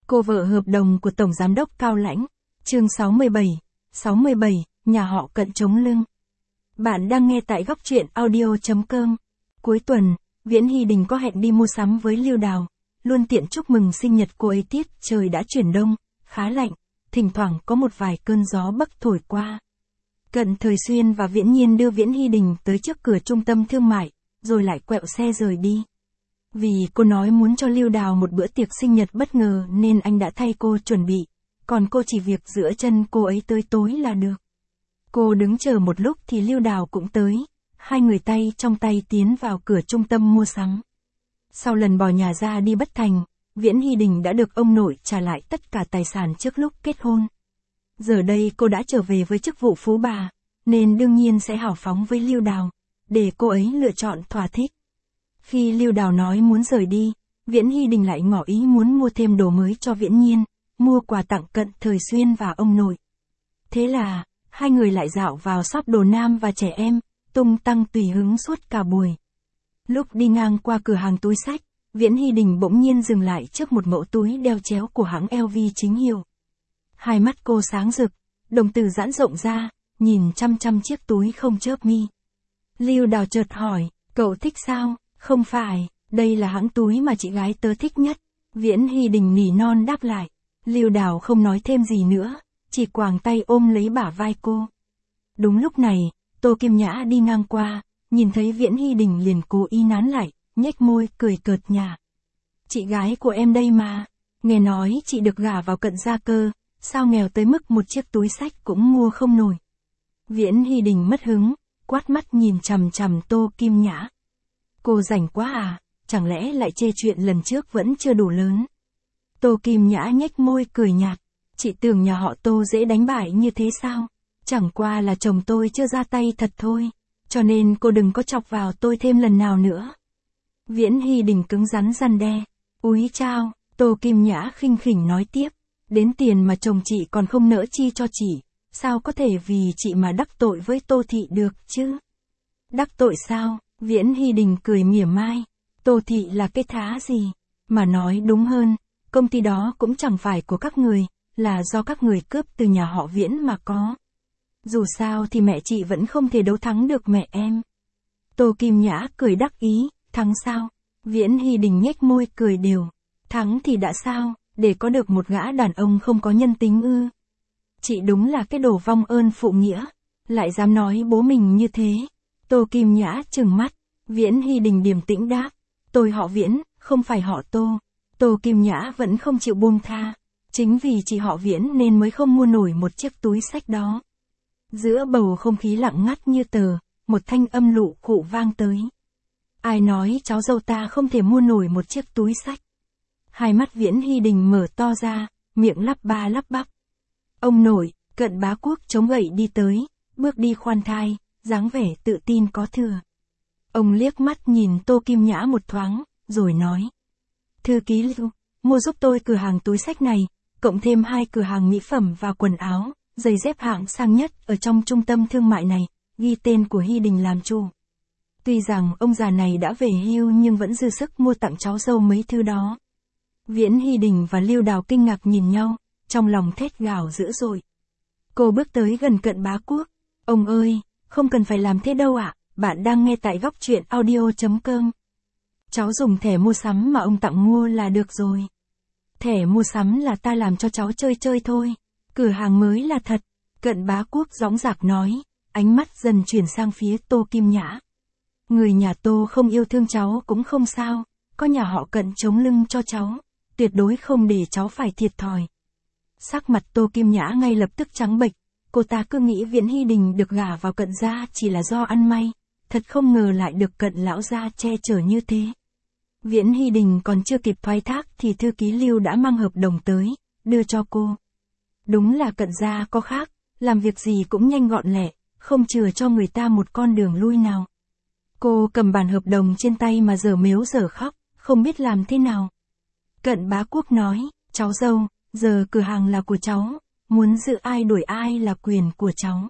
Cô vợ hợp đồng của Tổng Giám đốc Cao Lãnh. Chương 67, nhà họ Cận chống lưng. Bạn đang nghe tại góc truyện audio.com. Cuối tuần, Viễn Hy Đình có hẹn đi mua sắm với Lưu Đào, luôn tiện chúc mừng sinh nhật cô ấy. Tiết trời đã chuyển đông, khá lạnh, thỉnh thoảng có một vài cơn gió bắc thổi qua. Cận Thời Xuyên và Viễn Nhiên đưa Viễn Hy Đình tới trước cửa trung tâm thương mại, rồi lại quẹo xe rời đi. Vì cô nói muốn cho Lưu Đào một bữa tiệc sinh nhật bất ngờ nên anh đã thay cô chuẩn bị, còn cô chỉ việc dựa chân cô ấy tới tối là được. Cô đứng chờ một lúc thì Lưu Đào cũng tới, hai người tay trong tay tiến vào cửa trung tâm mua sắm. Sau lần bỏ nhà ra đi bất thành, Viễn Hy Đình đã được ông nội trả lại tất cả tài sản trước lúc kết hôn. Giờ đây cô đã trở về với chức vụ phú bà, nên đương nhiên sẽ hào phóng với Lưu Đào, để cô ấy lựa chọn thỏa thích. Khi Lưu Đào nói muốn rời đi, Viễn Hy Đình lại ngỏ ý muốn mua thêm đồ mới cho Viễn Nhiên, mua quà tặng Cận Thời Xuyên và ông nội. Thế là, hai người lại dạo vào shop đồ nam và trẻ em, tung tăng tùy hứng suốt cả buổi. Lúc đi ngang qua cửa hàng túi xách, Viễn Hy Đình bỗng nhiên dừng lại trước một mẫu túi đeo chéo của hãng LV chính hiệu. Hai mắt cô sáng rực, đồng tử giãn rộng ra, nhìn chăm chăm chiếc túi không chớp mi. Lưu Đào chợt hỏi, cậu thích sao? Không phải, đây là hãng túi mà chị gái tớ thích nhất. Viễn Hy Đình nỉ non đáp lại. Lưu Đào không nói thêm gì nữa, chỉ quàng tay ôm lấy bả vai cô. Đúng lúc này, Tô Kim Nhã đi ngang qua, nhìn thấy Viễn Hy Đình liền cố ý nán lại, nhếch môi cười cợt nhả. Chị gái của em đây mà, nghe nói chị được gả vào Cận gia cơ, sao nghèo tới mức một chiếc túi xách cũng mua không nổi. Viễn Hy Đình mất hứng, quát mắt nhìn chằm chằm Tô Kim Nhã. Cô rảnh quá à, chẳng lẽ lại chê chuyện lần trước vẫn chưa đủ lớn. Tô Kim Nhã nhếch môi cười nhạt, chị tưởng nhà họ Tô dễ đánh bại như thế sao? Chẳng qua là chồng tôi chưa ra tay thật thôi, cho nên cô đừng có chọc vào tôi thêm lần nào nữa. Viễn Hy Đình cứng rắn răn đe. Úi chao, Tô Kim Nhã khinh khỉnh nói tiếp, đến tiền mà chồng chị còn không nỡ chi cho chị, sao có thể vì chị mà đắc tội với Tô Thị được chứ? Đắc tội sao? Viễn Hy Đình cười mỉa mai. Tô Thị là cái thá gì? Mà nói đúng hơn, công ty đó cũng chẳng phải của các người, là do các người cướp từ nhà họ Viễn mà có. Dù sao thì mẹ chị vẫn không thể đấu thắng được mẹ em. Tô Kim Nhã cười đắc ý, thắng sao? Viễn Hy Đình nhếch môi cười đều. Thắng thì đã sao, để có được một gã đàn ông không có nhân tính ư? Chị đúng là cái đồ vong ơn phụ nghĩa, lại dám nói bố mình như thế. Tô Kim Nhã trừng mắt, Viễn Hy Đình điềm tĩnh đáp, tôi họ Viễn, không phải họ Tô. Tô Kim Nhã vẫn không chịu buông tha, chính vì chị họ Viễn nên mới không mua nổi một chiếc túi xách đó. Giữa bầu không khí lặng ngắt như tờ, một thanh âm lụ khụ vang tới. Ai nói cháu dâu ta không thể mua nổi một chiếc túi xách? Hai mắt Viễn Hy Đình mở to ra, miệng lắp ba lắp bắp. Ông nội, Cận Bá Quốc chống gậy đi tới, bước đi khoan thai, dáng vẻ tự tin có thừa. Ông liếc mắt nhìn Tô Kim Nhã một thoáng, rồi nói. Thư ký Lưu, mua giúp tôi cửa hàng túi xách này, cộng thêm 2 cửa hàng mỹ phẩm và quần áo, giày dép hạng sang nhất ở trong trung tâm thương mại này, ghi tên của Hy Đình làm chủ. Tuy rằng ông già này đã về hưu nhưng vẫn dư sức mua tặng cháu dâu mấy thứ đó. Viễn Hy Đình và Lưu Đào kinh ngạc nhìn nhau, trong lòng thét gào dữ dội. Cô bước tới gần Cận Bá Quốc. Ông ơi, không cần phải làm thế đâu ạ, bạn đang nghe tại góc truyện audio.com. Cháu dùng thẻ mua sắm mà ông tặng mua là được rồi. Thẻ mua sắm là ta làm cho cháu chơi chơi thôi, cửa hàng mới là thật. Cận Bá Quốc dõng dạc nói, ánh mắt dần chuyển sang phía Tô Kim Nhã. Người nhà Tô không yêu thương cháu cũng không sao, có nhà họ Cận chống lưng cho cháu, tuyệt đối không để cháu phải thiệt thòi. Sắc mặt Tô Kim Nhã ngay lập tức trắng bệch, cô ta cứ nghĩ Viễn Hy Đình được gả vào Cận gia chỉ là do ăn may, thật không ngờ lại được Cận lão gia che chở như thế. Viễn Hy Đình còn chưa kịp thoái thác thì thư ký Lưu đã mang hợp đồng tới, đưa cho cô. Đúng là Cận gia có khác, làm việc gì cũng nhanh gọn lẹ, không chừa cho người ta một con đường lui nào. Cô cầm bản hợp đồng trên tay mà dở mếu dở khóc, không biết làm thế nào. Cận Bá Quốc nói, cháu dâu, giờ cửa hàng là của cháu, muốn giữ ai đuổi ai là quyền của cháu.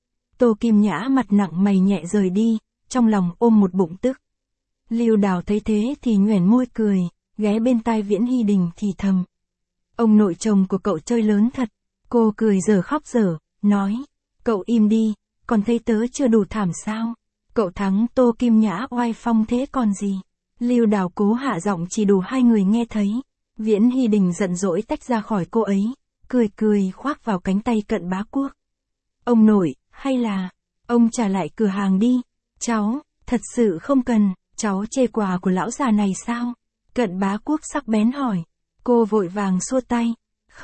Tô Kim Nhã mặt nặng mày nhẹ rời đi, trong lòng ôm một bụng tức. Lưu Đào thấy thế thì nhoẻn môi cười, ghé bên tai Viễn Hy Đình thì thầm. Ông nội chồng của cậu chơi lớn thật. Cô cười dở khóc dở, nói. Cậu im đi, còn thấy tớ chưa đủ thảm sao? Cậu thắng Tô Kim Nhã oai phong thế còn gì? Lưu Đào cố hạ giọng chỉ đủ hai người nghe thấy. Viễn Hy Đình giận dỗi tách ra khỏi cô ấy, cười cười khoác vào cánh tay Cận Bá Quốc. Ông nội, hay là, ông trả lại cửa hàng đi. Cháu, thật sự không cần, cháu chê quà của lão già này sao? Cận Bá Quốc sắc bén hỏi. Cô vội vàng xua tay.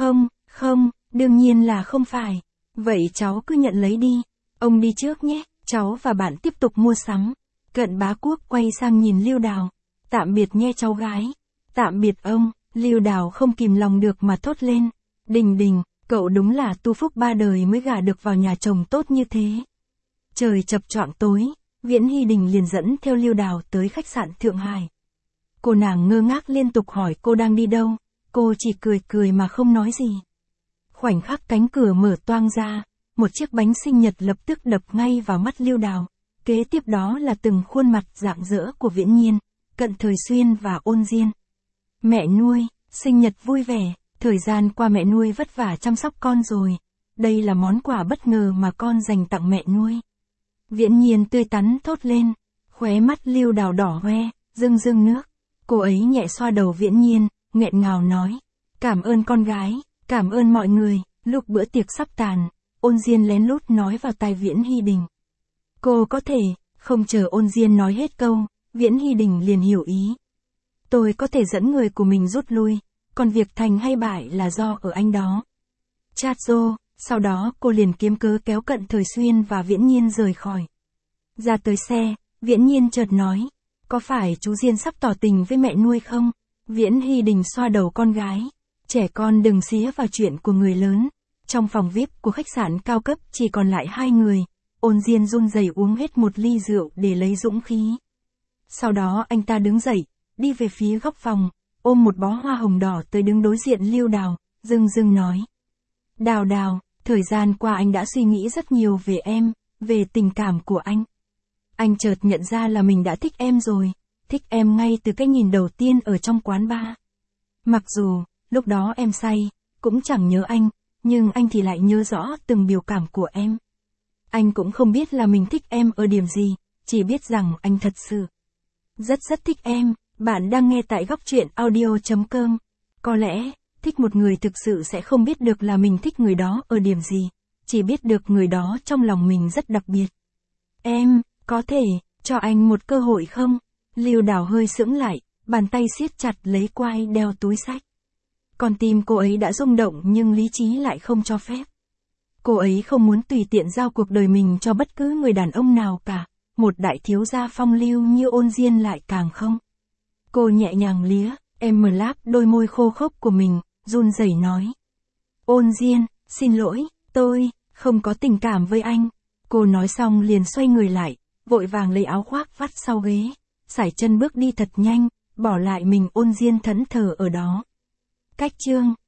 Không, đương nhiên là không phải. Vậy cháu cứ nhận lấy đi. Ông đi trước nhé, cháu và bạn tiếp tục mua sắm. Cận Bá Quốc quay sang nhìn Lưu Đào. Tạm biệt nhé cháu gái. Tạm biệt ông. Lưu Đào không kìm lòng được mà thốt lên. Đình, cậu đúng là tu phúc ba đời mới gả được vào nhà chồng tốt như thế. Trời chập choạng tối, Viễn Hy Đình liền dẫn theo Lưu Đào tới khách sạn Thượng Hải. Cô nàng ngơ ngác liên tục hỏi cô đang đi đâu, cô chỉ cười mà không nói gì. Khoảnh khắc cánh cửa mở toang ra, một chiếc bánh sinh nhật lập tức đập ngay vào mắt Lưu Đào. Kế tiếp đó là từng khuôn mặt rạng rỡ của Viễn Nhiên, Cận Thời Xuyên và Ôn Diên. Mẹ nuôi, sinh nhật vui vẻ, thời gian qua mẹ nuôi vất vả chăm sóc con rồi. Đây là món quà bất ngờ mà con dành tặng mẹ nuôi. Viễn Nhiên tươi tắn thốt lên, khóe mắt Lưu Đào đỏ hoe, rưng nước. Cô ấy nhẹ xoa đầu Viễn Nhiên, nghẹn ngào nói. Cảm ơn con gái, cảm ơn mọi người. Lúc bữa tiệc sắp tàn, Ôn Diên lén lút nói vào tai Viễn Hy Đình. Cô có thể, không chờ Ôn Diên nói hết câu, Viễn Hy Đình liền hiểu ý. Tôi có thể dẫn người của mình rút lui, còn việc thành hay bại là do ở anh đó. Chát rô, sau đó cô liền kiếm cớ kéo Cận Thời Xuyên và Viễn Nhiên rời khỏi. Ra tới xe, Viễn Nhiên chợt nói, có phải chú Diên sắp tỏ tình với mẹ nuôi không? Viễn Hy Đình xoa đầu con gái, trẻ con đừng xía vào chuyện của người lớn. Trong phòng VIP của khách sạn cao cấp chỉ còn lại hai người, Ôn Diên run rẩy uống hết một ly rượu để lấy dũng khí. Sau đó anh ta đứng dậy, đi về phía góc phòng, ôm một bó hoa hồng đỏ tới đứng đối diện Lưu Đào, dưng nói. Đào, thời gian qua anh đã suy nghĩ rất nhiều về em, về tình cảm của anh. Anh chợt nhận ra là mình đã thích em rồi, thích em ngay từ cái nhìn đầu tiên ở trong quán bar. Mặc dù, lúc đó em say, cũng chẳng nhớ anh, nhưng anh thì lại nhớ rõ từng biểu cảm của em. Anh cũng không biết là mình thích em ở điểm gì, chỉ biết rằng anh thật sự rất thích em. Bạn đang nghe tại góc truyện audio.com. Có lẽ, thích một người thực sự sẽ không biết được là mình thích người đó ở điểm gì, chỉ biết được người đó trong lòng mình rất đặc biệt. Em, có thể, cho anh một cơ hội không? Lưu Đào hơi sững lại, bàn tay siết chặt lấy quai đeo túi xách. Con tim cô ấy đã rung động nhưng lý trí lại không cho phép. Cô ấy không muốn tùy tiện giao cuộc đời mình cho bất cứ người đàn ông nào cả, một đại thiếu gia phong lưu như Ôn Diên lại càng không. Cô nhẹ nhàng lía, em mở láp đôi môi khô khốc của mình, run rẩy nói. Ôn Diên, xin lỗi, tôi không có tình cảm với anh. Cô nói xong liền xoay người lại, vội vàng lấy áo khoác vắt sau ghế, sải chân bước đi thật nhanh, bỏ lại mình Ôn Diên thẫn thờ ở đó. Cách chương